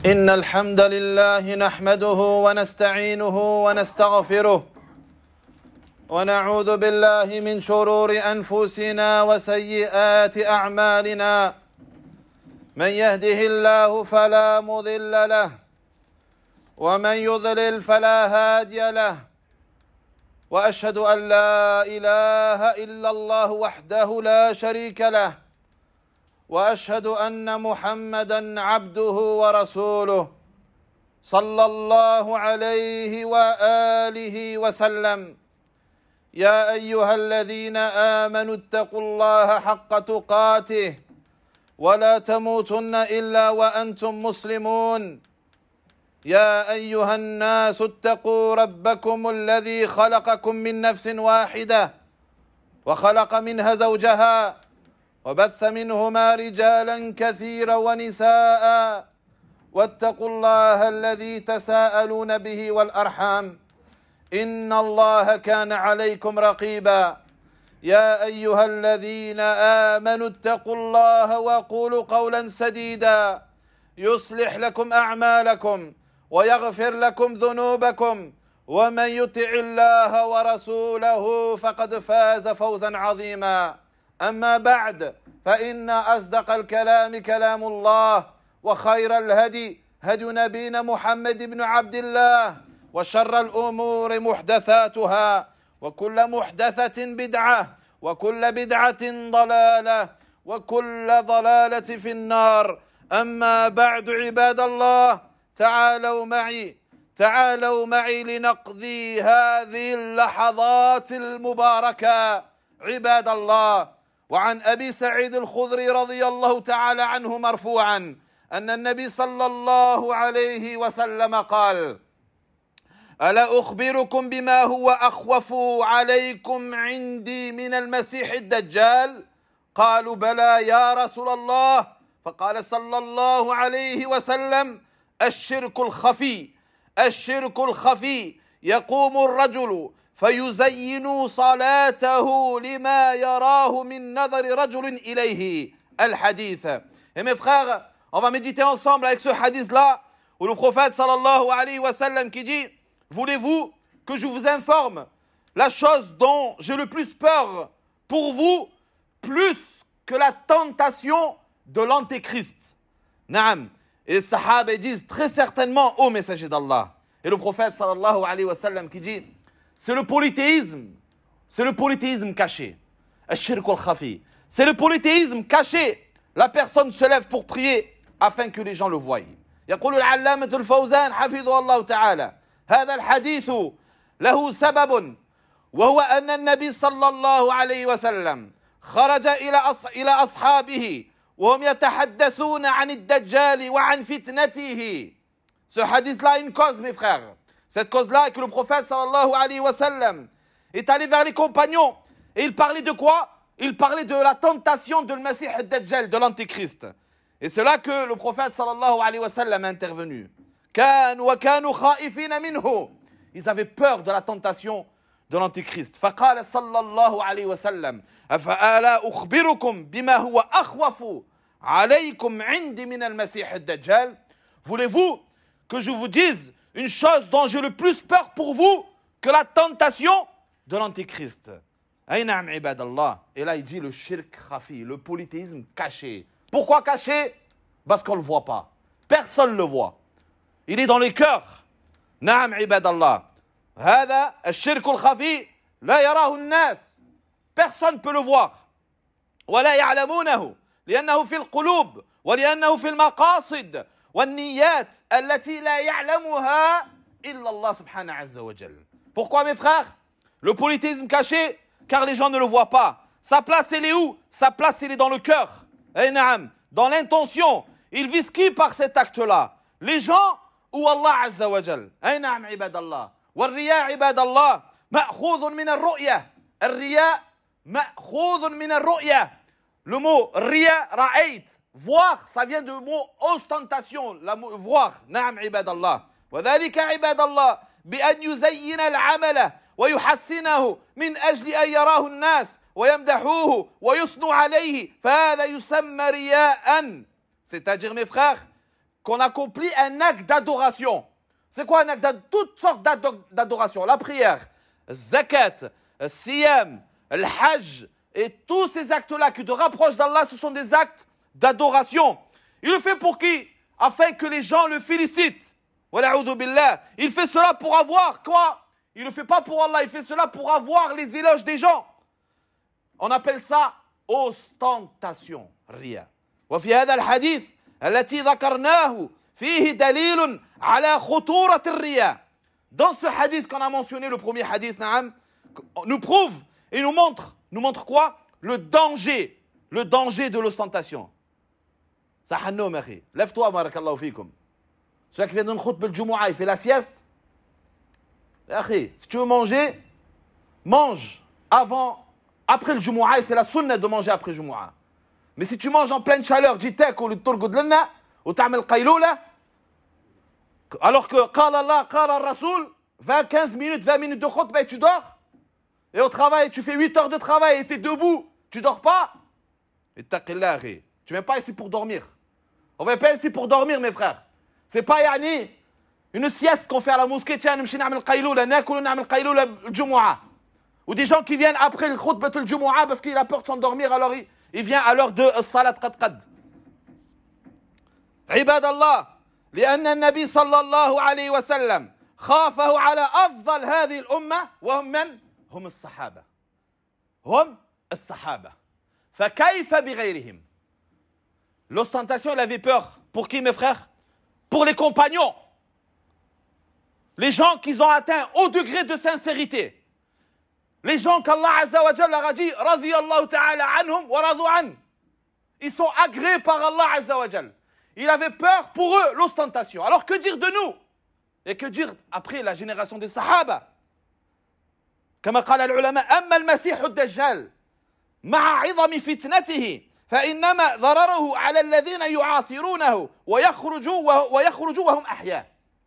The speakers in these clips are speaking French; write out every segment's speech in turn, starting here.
إن الحمد لله نحمده ونستعينه ونستغفره ونعوذ بالله من شرور أنفسنا وسيئات أعمالنا. من يهده الله فلا مضل له ومن يضلل فلا هادي له، وأشهد أن لا إله إلا الله وحده لا شريك له، وأشهد أن محمدًا عبده ورسوله صلى الله عليه وآله وسلم. يا أيها الذين آمنوا اتقوا الله حق تقاته ولا تموتن إلا وأنتم مسلمون. يا أيها الناس اتقوا ربكم الذي خلقكم من نفس واحدة وخلق منها زوجها وبث منهما رجالا كثيرا ونساء، واتقوا الله الذي تساءلون به والأرحام إن الله كان عليكم رقيبا. يا أيها الذين آمنوا اتقوا الله وقولوا قولا سديدا يصلح لكم أعمالكم ويغفر لكم ذنوبكم، ومن يطع الله ورسوله فقد فاز فوزا عظيما. أما بعد، فإن أصدق الكلام كلام الله، وخير الهدي هدي نبينا محمد بن عبد الله، وشر الأمور محدثاتها، وكل محدثة بدعة، وكل بدعة ضلالة، وكل ضلالة في النار. أما بعد، عباد الله، تعالوا معي لنقضي هذه اللحظات المباركة عباد الله. وعن أبي سعيد الخدري رضي الله تعالى عنه مرفوعا أن النبي صلى الله عليه وسلم قال: ألا أخبركم بما هو أخوف عليكم عندي من المسيح الدجال؟ قالوا: بلى يا رسول الله. فقال صلى الله عليه وسلم: الشرك الخفي يقوم الرجل فيزين صلاته لما يراه من نظر رجل إليه. الحديث. Et mes frères, on va méditer ensemble avec ce hadith-là où le prophète sallallahu alayhi wa sallam qui dit: voulez-vous que je vous informe la chose dont j'ai le plus peur pour vous, plus que la tentation de l'antéchrist? Naam. Et les sahaba disent très certainement: ô messager d'Allah. Et le prophète sallallahu alayhi wa sallam qui dit: c'est le polythéisme caché. Ash-shirk al-khafi. C'est le polythéisme caché. La personne se lève pour prier afin que les gens le voient. يقول العلامة الفوزان حفظه الله تعالى: هذا الحديث له سبب، وهو أن النبي صلى الله عليه وسلم خرج إلى أصحابه وهم يتحدثون عن الدجال وعن فتنته. Ce hadith-là a une cause, mes frères. Cette cause-là est que le prophète sallallahu alayhi wa sallam est allé vers les compagnons et il parlait de quoi? Il parlait de la tentation de le Messie ad-Dajjal, de l'antéchrist. Et c'est là que le prophète sallallahu alayhi wa sallam est intervenu. Ils avaient peur de la tentation de l'antéchrist. فقال صلى الله عليه وسلم: أفألا أخبركم بما هو أخوف عليكم عندي من المسيح الدجال? Voulez-vous que je vous dise une chose dont j'ai le plus peur pour vous que la tentation de l'antéchrist? Aïnam ibadallah. Et là il dit le shirk khafi, le polythéisme caché. Pourquoi caché? Parce qu'on ne le voit pas. Personne ne le voit. Il est dans les cœurs. Naam ibadallah. هذا الشرك الخفي لا يراه الناس. Personne ne peut le voir. ولا يعلمونه لأنه في القلوب ولأنه في المقاصد والنيات التي لا يعلمها إلا الله سبحانه عز وجل. Pourquoi, mes frères? Le polythéisme caché, car les gens ne le voient pas. Sa place, elle est où? Sa place, elle est dans le cœur. Dans l'intention. Il vise qui par cet acte-là? Les gens ou Allah عز وجل. نعم عباد الله. والرياء عباد الله مأخوذ من الرؤية. الرياء مأخوذ من الرؤية. Le mot riya, ra'ayt, voir, ça vient du mot ostentation, voir. نعم عباد الله. وذلك عباد الله بأن يزين العمل ويحسنه من أجل أن يراه الناس ويمدحوه ويثنوا عليه فهذا يسمى رياء. C'est-à-dire, mes frères, qu'on accomplit un acte d'adoration. C'est quoi un acte d'adoration? Toutes sortes d'adoration. La prière, zakat, siyam, le hajj, et tous ces actes-là qui te rapprochent d'Allah, ce sont des actes d'adoration. Il le fait pour qui? Afin que les gens le félicitent. Il fait cela pour avoir quoi? Il ne le fait pas pour Allah, il fait cela pour avoir les éloges des gens. On appelle ça ostentation. Ria. وفي هذا الحديث التي ذكرناه فيه دليل على خطورة الرياء. Dans ce hadith qu'on a mentionné, le premier hadith, nous prouve et nous montre quoi? Le danger de l'ostentation. Sahannoum, akhi. Lève-toi, barakallahu fikum. Celui qui vient d'une khutbah al-Jumu'ah, il fait la sieste. Akhi, si tu veux manger, mange après le Jumu'ah, et c'est la sunna de manger après le Jumu'ah. Mais si tu manges en pleine chaleur, jitek ou le turgoud lana, ou ta'amel qayloula, alors que qala Allah, qala Rasoul, 15 minutes de khutbah et tu dors, et au travail, tu fais 8 heures de travail et tu es debout, tu dors pas, ittaqillah, akhi. Tu viens pas ici pour dormir. On vient pas ici pour dormir, mes frères. C'est pas yani une sieste qu'on fait à la mosquée, tiens, nous n'amel qayloula, nakulu n'amel qayloula al-Jumu'ah. Ou des gens qui viennent après le khutbah al-Jumu'ah parce qu'il a peur de s'endormir, alors il vient à l'heure de salat qad. عباد الله لأن النبي صلى الله عليه وسلم خافه على أفضل هذه الأمة وهم من؟ هم الصحابة فكيف بغيرهم. L'ostentation, il avait peur. Pour qui, mes frères? Pour les compagnons. Les gens qui ont atteint au degré de sincérité. Les gens qu'Allah Azza wa Jalla a dit radiyallahu ta'ala anhum wa radu an. Ils sont agréés par Allah Azza wa Jalla. Il avait peur pour eux, l'ostentation. Alors que dire de nous? Et que dire après la génération des Sahaba? كما قال العلماء أما المسيح الدجال مع عظم فتنته فإنما ضرره على الذين يعاصرونه ويخرجوا وهم أحياء.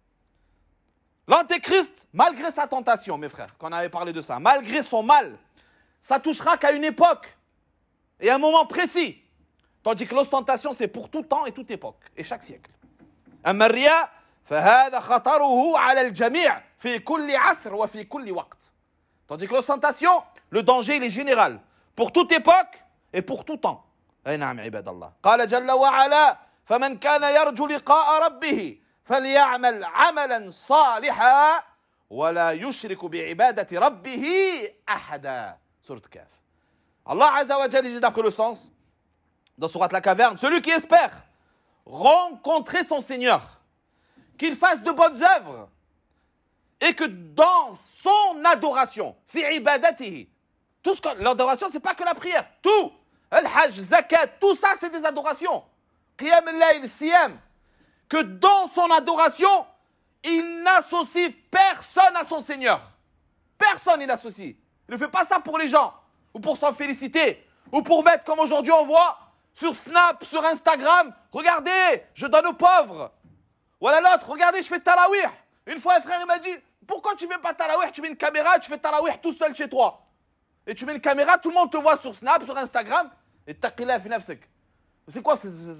L'antéchrist, malgré sa tentation, mes frères, qu'on avait parlé de ça, malgré son mal, ça touchera qu'à une époque et un moment précis. Tandis que l'ostentation, c'est pour tout temps et toute époque, et chaque siècle. أما الرياء فهذا خطره على الجميع في كل عصر وفي كل وقت. Tandis que l'ostentation, le danger, il est général, pour toute époque et pour tout temps. أي نعم عباد الله. قال جل وعلا فمن كان يرجو لقاء ربه فليعمل عملا صالحا ولا يشرك بعبادة ربه أحدا. Sourate Kaf. Allah Azza wa Jalla dit d'après le sens dans Sourate la Caverne, celui qui espère rencontrer son Seigneur, qu'il fasse de bonnes œuvres et que dans son adoration, fi ibadatihi, tout ce que l'adoration, c'est pas que la prière, tout, al-hajj, zakat, tout ça c'est des adorations, qiyam al-layl, siyam, que dans son adoration, il n'associe personne à son Seigneur. Personne il n'associe. Il ne fait pas ça pour les gens, ou pour s'en féliciter, ou pour mettre comme aujourd'hui on voit sur Snap, sur Instagram, regardez, je donne aux pauvres. Voilà l'autre, regardez, je fais tarawih. Une fois un frère il m'a dit, pourquoi tu ne fais pas tarawih? Tu mets une caméra, tu fais tarawih tout seul chez toi. Et tu mets une caméra, tout le monde te voit sur Snap, sur Instagram, et taqillah fi nafsik. C'est quoi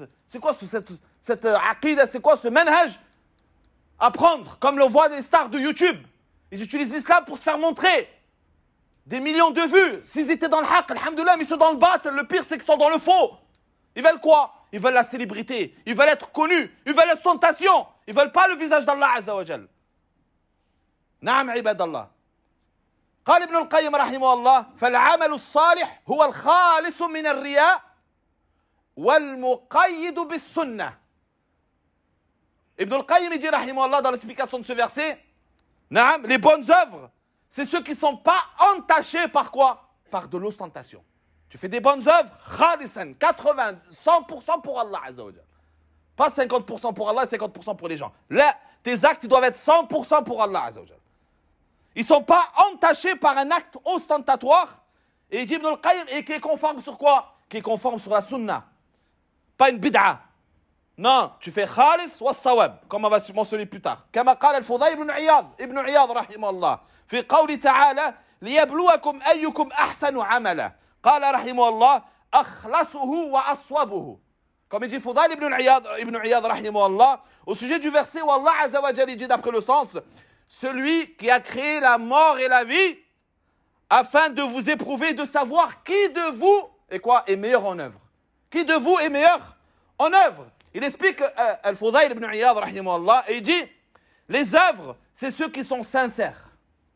cette aqida, c'est quoi ce manhaj à prendre, comme le voient les stars de YouTube? Ils utilisent l'islam pour se faire montrer. Des millions de vues. S'ils étaient dans le haqq, alhamdoulilah, mais ils sont dans le batil. Le pire, c'est qu'ils sont dans le faux. Ils veulent quoi? Ils veulent la célébrité. Ils veulent être connus. Ils veulent l'ostentation. Ils veulent pas le visage d'Allah Azza wa Jal. Naam ibadallah. قال ابن القيم رحمه الله فالعمل الصالح هو الخالص من الرياء والمقيد بالسنة. Ibn al-Qayyim dit رحمه الله dans l'explication de ce verset, naam, les bonnes œuvres, c'est ceux qui ne sont pas entachés par quoi? Par de l'ostentation. Tu fais des bonnes œuvres, khalisan, 80, 100% pour Allah Azza wa Jal. Pas 50% pour Allah, 50% pour les gens. Là, tes actes ils doivent être 100% pour Allah Azza wa Jal. Ils ne sont pas entachés par un acte ostentatoire. Et il dit Ibn al-Qayyim, et qui est conforme sur quoi? Qui est conforme sur la sunna. Pas une bid'a. Non, tu fais khalis wa sawab, comme on va mentionner plus tard. Comme قال الفضيل ابن عياض رحمه الله في قول تعالى ليبلوكم أيكم أحسن عملا قال رحمه الله أخلصه وأصوبه. Comme il dit Fudayl ibn Iyad rahimahullah, au sujet du verset où Allah Azza wa Jalla dit d'après le sens, celui qui a créé la mort et la vie afin de vous éprouver, de savoir qui de vous est meilleur en œuvre. Qui de vous est meilleur en œuvre. Il explique Al-Fudayl ibn Iyad rahimahullah et il dit les œuvres, c'est ceux qui sont sincères,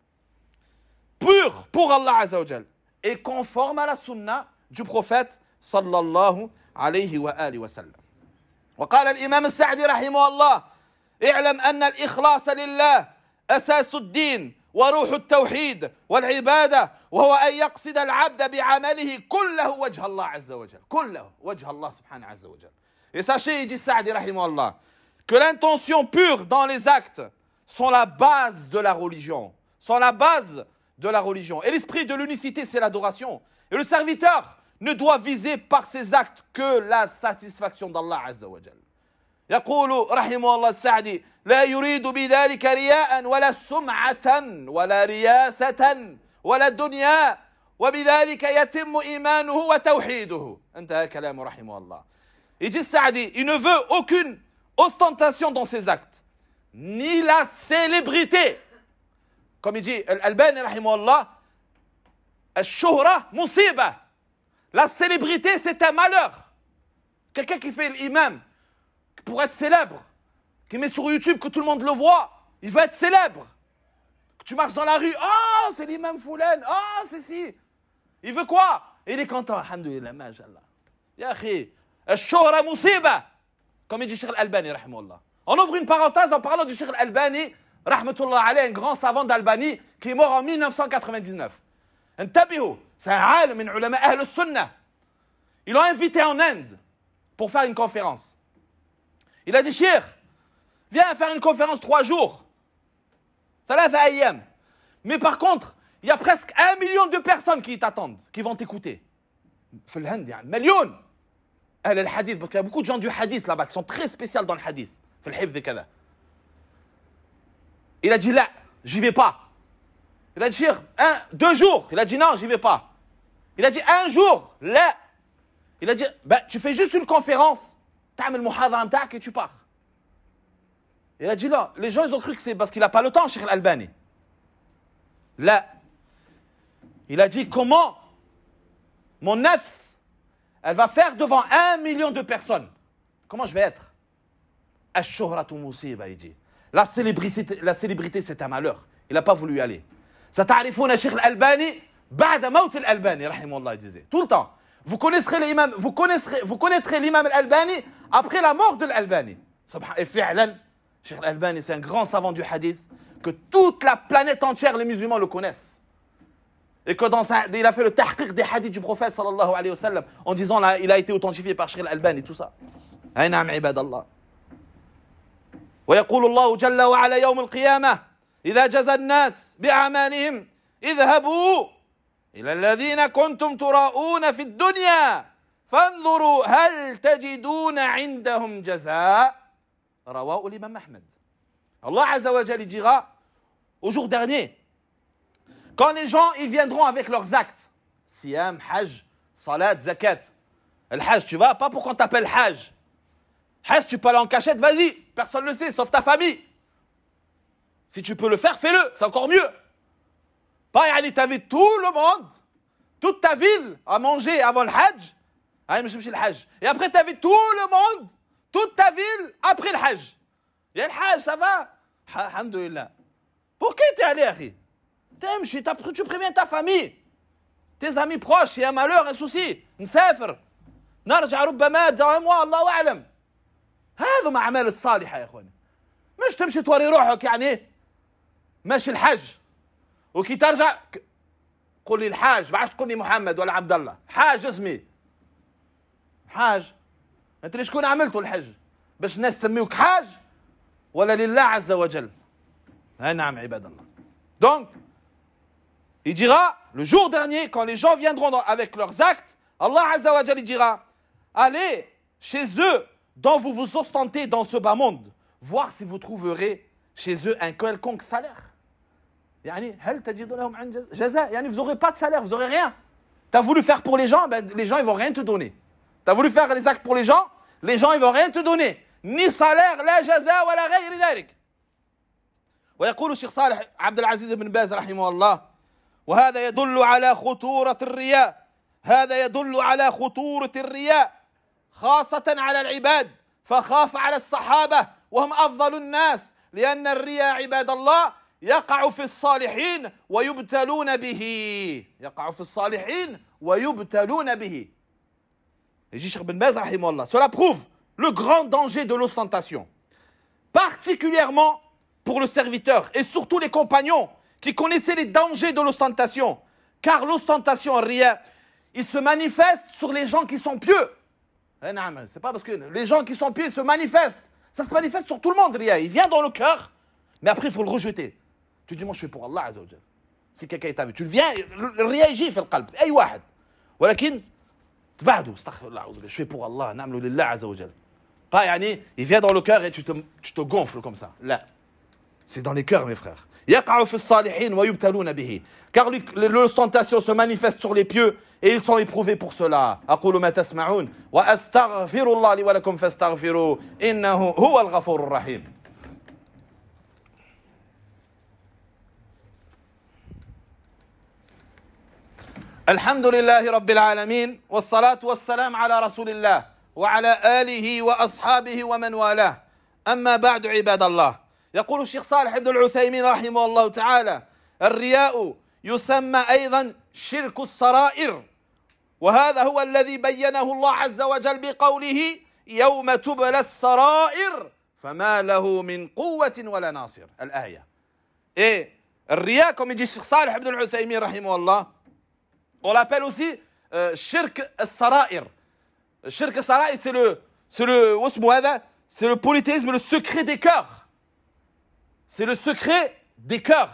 purs pour Allah Azza wa Jalla et conformes à la sunna du prophète sallallahu alayhi wa alihi wa sallam. وقال الإمام السعدي رحمه الله اعلم أن الإخلاص لله أساس الدين وروح التوحيد والعبادة وهو أن يقصد العبد بعمله كله وجه الله عز وجل كله وجه الله سبحانه عز وجل. Et sachez, il dit Sa'di rahimahullah, que l'intention pure dans les actes sont la base de la religion. Sont la base de la religion. Et l'esprit de l'unicité, c'est l'adoration. Et le serviteur ne doit viser par ses actes que la satisfaction d'Allah Azza wa Jal. يقول رحمه الله السعدي لا يريد بذلك رياء ولا سمعة ولا رياسة ولا دنيا وبذلك يتم إيمانه وتوحيده. انتهى كلامه رحمه الله. Il dit Sa'di, il ne veut aucune ostentation dans ses actes, ni la célébrité. Comme il dit Al-Albani rahimahullah, Al-Shuhra musiba. La célébrité, c'est un malheur. Quelqu'un qui fait l'imam pour être célèbre, qui met sur YouTube que tout le monde le voit, il veut être célèbre. Que tu marches dans la rue, oh, c'est l'imam Foulen, oh, c'est si. Il veut quoi? Il est content, alhamdoulilah, mashallah. Ya akhi, Al-Shuhra musiba. Comme il dit Cheikh Al-Albani, rahimahullah. On ouvre une parenthèse en parlant du Cheikh Al-Albani, rahmatullah alayhi, un grand savant d'Albanie qui est mort en 1999. Intabihu, c'est un alim min ulama ahl al-sunnah. Ils l'ont invité en Inde pour faire une conférence. Il a dit, Cheikh, viens faire une conférence 3 jours. Thalatha ayyam. Mais par contre, il y a presque 1 million de personnes qui t'attendent, qui vont t'écouter. في الهند يعني مليون أهل الحديث, parce qu'il y a beaucoup de gens du hadith là-bas qui sont très spéciaux dans le hadith. في الحفظ كذا. Il a dit, là, j'y vais pas. Il a dit, 2 jours. Il a dit, non, j'y vais pas. Il a dit, 1 jour. Là. Il a dit, ben, tu fais juste une conférence. تعمل محاضرة متاعك et tu pars. Il a dit, là, les gens, ils ont cru que c'est parce qu'il n'a pas le temps, Cheikh Al-Albani. Là. Il a dit, comment mon nafs, elle va faire devant 1 million de personnes. Comment je vais être? Ash-shuhratu musiba, il dit. La célébrité, c'est un malheur. Il n'a pas voulu y aller. Sata'arifouna Cheikh Al-Albani, ba'da maut Al-Albani, rahimahullah, il disait. Tout le temps. Vous connaîtrez l'imam Al-Albani après la mort de l'Albani. Et fi'lan, Cheikh Al-Albani, c'est un grand savant du hadith, que toute la planète entière, les musulmans le connaissent. Et que il a fait le tahqiq des hadiths du prophète sallallahu alayhi wa sallam, en disant là, il a été authentifié par Cheikh Al-Albani, tout ça. Aïnam ibadallah. ويقول الله جل وعلا يوم القيامة إذا جزى الناس بأعمالهم اذهبوا إلى الذين كنتم تراءون في الدنيا فانظروا هل تجدون عندهم جزاء رواه الإمام أحمد. Allah Azza wa Jalla dira au jour dernier, quand les gens ils viendront avec leurs actes, siyam, hajj, salat, zakat. Le hajj, tu vas pas pour qu'on t'appelle hajj. Hajj, tu peux aller en cachette, vas-y, personne ne le sait, sauf ta famille. Si tu peux le faire, fais-le, c'est encore mieux. Pas, yani, t'invites tout le monde, toute ta ville à manger avant le hajj. Et après, t'invites tout le monde, toute ta ville après le hajj. Il y a le hajj, ça va? Alhamdoulilah. Pour qui t'es allé, akhi? Tu préviens ta famille, tes amis proches, il y a un malheur, un souci. نسافر نرجع ربما دعوة الله أعلم. هذا ما أعمال الصالحة يا إخواني. مش تمشي توري روحك يعني ماشي الحج وكي ترجع قول لي الحاج ما عادش تقول لي محمد ولا عبد الله حاج اسمي حاج انت ليش شكون عملته الحج باش الناس تسميوك حاج ولا لله عز وجل. نعم عباد الله. Donc il dira le jour dernier quand les gens viendront avec leurs actes, Allah Azza wa Jalla dira allez chez eux dont vous vous ostentez dans ce bas monde, voir si vous trouverez chez eux un quelconque salaire. Yani, vous n'aurez pas de salaire, vous n'aurez rien. Tu as voulu faire pour les gens, ben, les gens ils vont rien te donner. Tu as voulu faire les actes pour les gens, les gens ils vont rien te donner, ni salaire, la jaza, wala ghayri dhalik. ويقول الشيخ صالح عبد العزيز بن باز رحمه الله وهذا يدل على خطورة الرياء هذا يدل على خطورة الرياء خاصة على العباد فخاف على الصحابة وهم أفضل الناس لأن الرياء عباد الله يقع في الصالحين ويبتلون به يقع في الصالحين ويبتلون به. يجي الشيخ بن باز رحمه الله. Cela prouve le grand danger de l'ostentation, particulièrement pour le serviteur et surtout les compagnons qui connaissaient les dangers de l'ostentation, car l'ostentation, riya, il se manifeste sur les gens qui sont pieux. C'est pas parce que les gens qui sont pieux se manifestent, ça se manifeste sur tout le monde, riya. Il vient dans le cœur, mais après il faut le rejeter. Tu dis moi je fais pour Allah Azza wa Jal. Si quelqu'un est avec, tu le viens, le riya يجي في القلب أي واحد, ولكن تبعده استغفر الله je fais pour Allah, نعمل لله عز وجل. Pas يعني il vient dans le cœur et tu te gonfles comme ça. Là. C'est dans les cœurs, mes frères. يقع في الصالحين ويبتلون به. Car l'ostentation se manifeste sur les pieux et ils sont éprouvés pour cela. أقول ما تسمعون وأستغفر الله لي ولكم فاستغفروا إنه هو الغفور الرحيم. الحمد لله رب العالمين والصلاة والسلام على رسول الله وعلى آله وأصحابه ومن والاه. أما بعد عباد الله. يقول الشيخ صالح بن العثيمين رحمه الله تعالى الرياء يسمى أيضا شرك السرائر وهذا هو الذي بينه الله عز وجل بقوله يوم تبلى السرائر فما له من قوة ولا ناصر. الآية. Et الرياء comme il dit الشيخ صالح بن العثيمين رحمه الله on l'appelle aussi shirk al-sara'ir. Shirk al-sara'ir c'est le polythéisme, le secret des cœurs. C'est le secret des cœurs.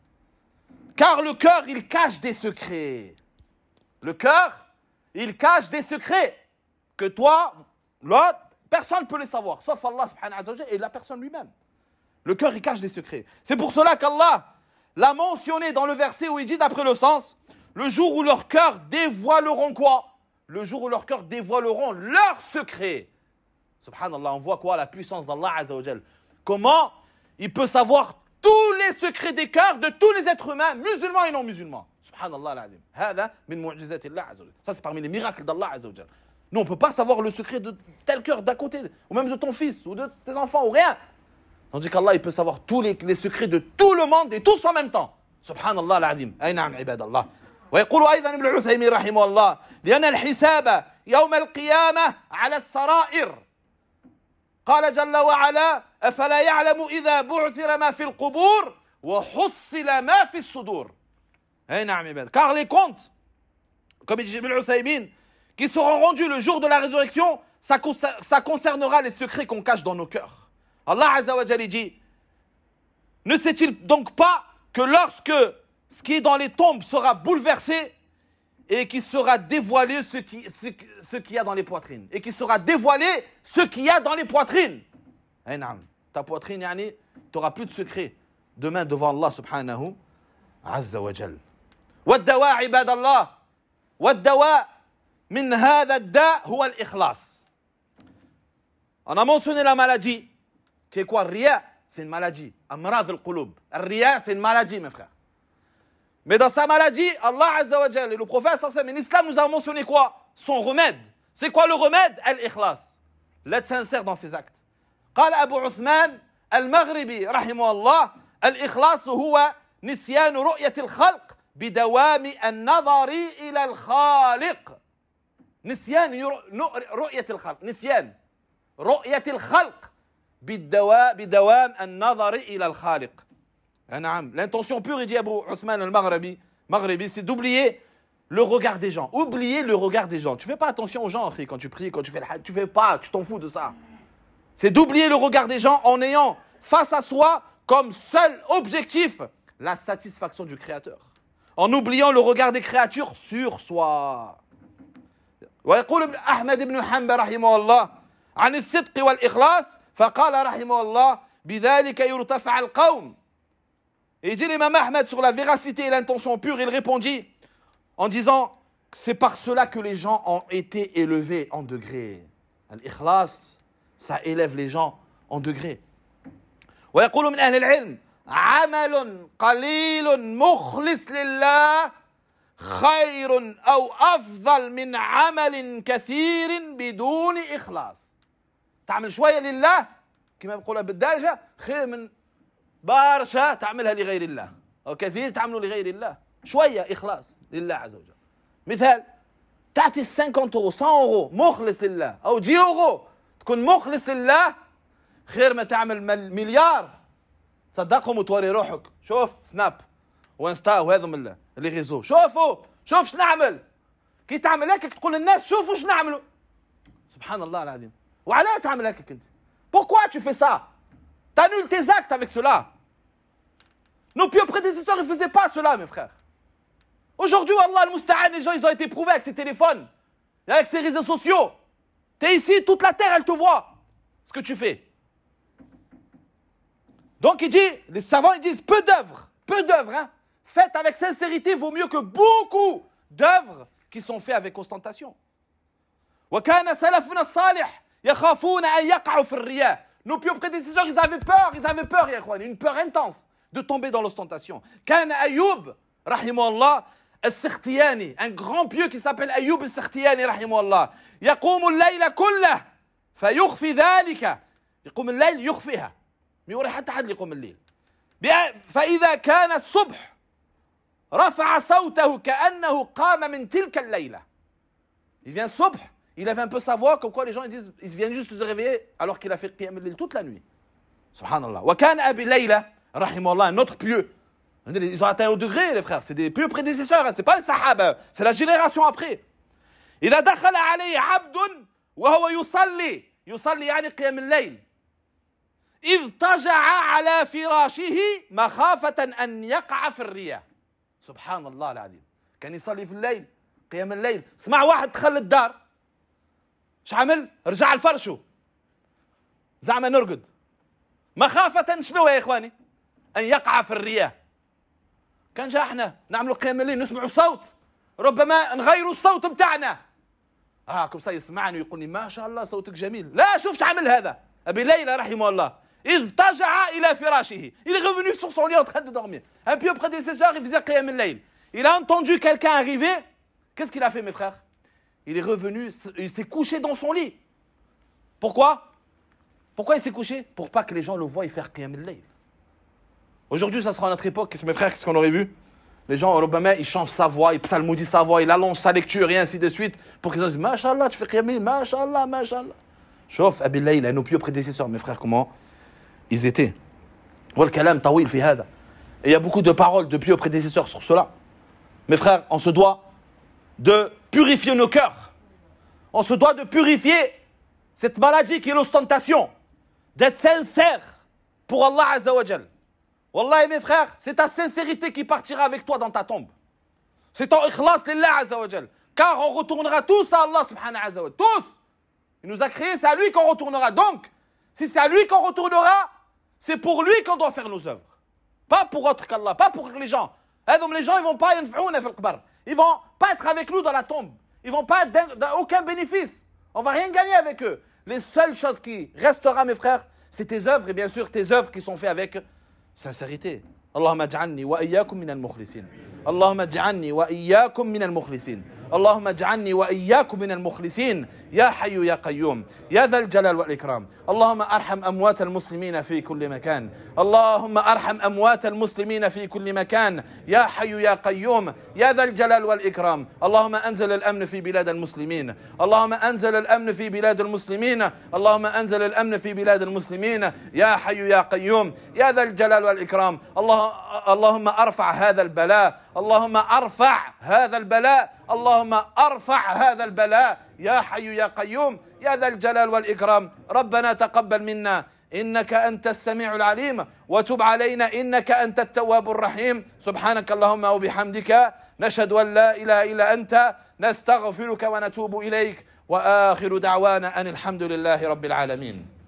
Car le cœur, il cache des secrets. Le cœur, il cache des secrets que toi, l'autre, personne ne peut les savoir, sauf Allah subhanahu wa ta'ala et la personne lui-même. Le cœur, il cache des secrets. C'est pour cela qu'Allah l'a mentionné dans le verset où il dit, d'après le sens, le jour où leurs cœurs dévoileront quoi? Le jour où leurs cœurs dévoileront leurs secrets. Subhanallah, on voit quoi? La puissance d'Allah Azza wa Jal. Comment il peut savoir tous les secrets des cœurs de tous les êtres humains, musulmans et non musulmans. Subhanallah al-azim. Hada min mu'jizatillah Azza wa Jal. Ça, c'est parmi les miracles d'Allah Azza wa Jal. Nous, on ne peut pas savoir le secret de tel cœur d'à côté, ou même de ton fils, ou de tes enfants, ou rien. Tandis qu'Allah, il peut savoir tous les secrets de tout le monde et tous en même temps. Subhanallah al-azim. Ay na'am ibadallah. ويقول أيضا ابن عثيمين رحمه الله لأن الحساب يوم القيامة على السرائر قال جل وعلا أفلا يعلم إذا بعثر ما في القبور وحصل ما في الصدور. أي نعم عباد. Car les comptes, comme dit Ibn Uthaymin, qui seront rendus le jour de la résurrection, ça concernera les secrets qu'on cache dans nos cœurs. Allah Azza wa Jalla dit, ne sait-il donc pas que lorsque ce qui est dans les tombes sera bouleversé et qui sera dévoilé ce qu'il y a dans les poitrines. Et qui sera dévoilé ce qu'il y a dans les poitrines. Ta poitrine, yani, tu n'auras plus de secret demain devant Allah subhanahu azza wa jal. والدواء عباد الله والدواء من هذا الداء هو الإخلاص. On a mentionné la maladie qui est quoi? Riya, c'est une maladie. Amrad al-qulub. Riya, c'est une maladie, mes frères. Mais dans sa maladie, Allah Azza wa Jalla et le prophète sallallahu alayhi wa sallam, l'islam nous a mentionné quoi? Son remède. C'est quoi le remède? Al-ikhlas. L'être sincère dans ses actes. قال أبو عثمان المغربي رحمه الله الإخلاص هو نسيان رؤية الخلق بدوام النظر إلى الخالق. نسيان رؤية الخلق. نسيان رؤية الخلق بدوام النظر إلى الخالق. L'intention pure, il dit Abu Uthman al-Maghribi, c'est d'oublier le regard des gens. Oublier le regard des gens. Tu ne fais pas attention aux gens, quand tu pries, quand tu fais le hajj. Tu fais pas, tu t'en fous de ça. C'est d'oublier le regard des gens en ayant face à soi comme seul objectif la satisfaction du Créateur. En oubliant le regard des créatures sur soi. ويقول أحمد بن حنبل رحمه الله عن الصدق والإخلاص فقال رحمه الله بذلك يرتفع القوم. Et il dit l'imam Ahmed sur la véracité et l'intention pure, il répondit en disant c'est par cela que les gens ont été élevés en degrés. L'ikhlas, ça élève les gens en degrés. ويقول من أهل العلم عمل قليل مخلص لله خير أو أفضل من عمل كثير بدون إخلاص. تعمل شوية لله كما بيقولها بالدارجة خير من برشا تعملها لغير الله، أو كثير تعمله لغير الله. شوية إخلاص لله عز وجل. مثال تعطي 50 أورو 100 أورو مخلص لله، أو 10 أورو تكون مخلص لله خير ما تعمل مليار تصدقهم وتوري روحك. شوف سناب وانستا وهذا من اللي ريزو، شوفوا شوف شو نعمل. كي تعمل هكاك تقول للناس شوفوا شو نعملوا. سبحان الله العظيم. وعلاه تعمل هكاك انت؟ Pourquoi tu fais ça? T'annules tes actes avec cela. Nos pieux prédécesseurs ne faisaient pas cela, mes frères. Aujourd'hui, Allah al-Musta'an, les gens ils ont été prouvés avec ces téléphones et avec ces réseaux sociaux. T'es ici, toute la terre elle te voit ce que tu fais. Donc il dit, les savants ils disent peu d'œuvres, hein, faites avec sincérité vaut mieux que beaucoup d'œuvres qui sont faites avec ostentation. وكان سلفنا الصالح يخافون أن يقعوا في الرياء. Nos pieux prédécesseurs ils avaient peur يا إخواني, une peur intense de tomber dans l'ostentation. كان أيوب رحمه الله السختياني, un grand pieux qui s'appelle أيوب السختياني رحمه الله, يقوم الليل كله فيخفي ذلك. يقوم الليل يخفيها, ما يوري حتى حد يقوم الليل. فإذا كان الصبح رفع صوته كأنه قام من تلك الليلة. Il vient الصبح, il avait un peu sa voix, comme quoi les gens ils disent, ils viennent juste de se réveiller alors qu'il a fait qiyam al-layl toute la nuit. Subhanallah. وكان أبي ليلى رحمه الله, un autre pieux. Ils ont atteint au degré les frères, c'est des pieux prédécesseurs, c'est pas les sahaba, c'est la génération après. إذا دخل عليه عبد وهو يصلي يعني قيام الليل إذ طجع على فراشه مخافة أن يقع في الرياء. سبحان الله العظيم. كان يصلي في الليل قيام الليل, سمع واحد دخل الدار, ايش عمل؟ رجع لفرشه زعما نرقد مخافة شنو يا إخواني؟ أن يقع في الرياء. كان جا احنا نعملوا قيام الليل نسمعوا صوت, ربما نغيروا الصوت بتاعنا. كم سا يسمعني ويقول لي ما شاء الله صوتك جميل. لا, شوف عمل هذا أبي ليلى رحمه الله. إذ طجع إلى فراشه, il est revenu sur son lit en train de dormir. Un pieux prédécesseur, il faisait qiyam al-layl. Il a entendu quelqu'un arriver. Qu'est-ce qu'il a fait, mes frères? Il est revenu, il s'est couché dans son lit. Pourquoi il s'est couché? Pour pas que les gens le voient faire qiyam al-layl. Aujourd'hui, ça sera notre époque. Mes frères, qu'est-ce qu'on aurait vu? Les gens, Robama, ils changent sa voix, ils psalmodient sa voix, ils allongent sa lecture et ainsi de suite pour qu'ils disent Masha'Allah, tu fais qiyam al-layl, Masha'Allah, Masha'Allah. Chauffe, Abi Layla, nos pieux prédécesseurs, mes frères, comment ils étaient. Wal-kalam tawil fi hada. Et il y a beaucoup de paroles de pieux prédécesseurs sur cela. Mes frères, on se doit de purifier nos cœurs. On se doit de purifier cette maladie qui est l'ostentation. D'être sincère pour Allah Azza wa Jal. Wallah, mes frères, c'est ta sincérité qui partira avec toi dans ta tombe. C'est ton ikhlas lillah Azza wa Jal. Car on retournera tous à Allah subhanahu Azza wa Jal. Tous. Il nous a créés, c'est à lui qu'on retournera. Donc, si c'est à lui qu'on retournera, c'est pour lui qu'on doit faire nos œuvres. Pas pour autre qu'Allah, pas pour les gens. Les gens, ils vont pas ils vont pas être avec nous dans la tombe. Ils vont pas avoir aucun bénéfice. On va rien gagner avec eux. Les seules choses qui restera, mes frères, c'est tes œuvres, et bien sûr tes œuvres qui sont faites avec sincérité. Allahumma ij'alni wa iyyakum minal mukhlisin. Allahumma ij'alni wa iyyakum minal mukhlisin. اللهم اجعلني وإياكم من المخلصين يا حي يا قيوم يا ذا الجلال والإكرام. اللهم أرحم أموات المسلمين في كل مكان. اللهم أرحم أموات المسلمين في كل مكان يا حي يا قيوم يا ذا الجلال والإكرام. اللهم أنزل الأمن في بلاد المسلمين. اللهم أنزل الأمن في بلاد المسلمين. اللهم أنزل الأمن في بلاد المسلمين يا حي يا قيوم يا ذا الجلال والإكرام. اللهم أرفع هذا البلاء. اللهم أرفع هذا البلاء. اللهم أرفع هذا البلاء يا حي يا قيوم يا ذا الجلال والإكرام. ربنا تقبل منا إنك أنت السميع العليم وتب علينا إنك أنت التواب الرحيم. سبحانك اللهم وبحمدك نشهد أن لا إله إلا أنت نستغفرك ونتوب إليك وآخر دعوانا أن الحمد لله رب العالمين.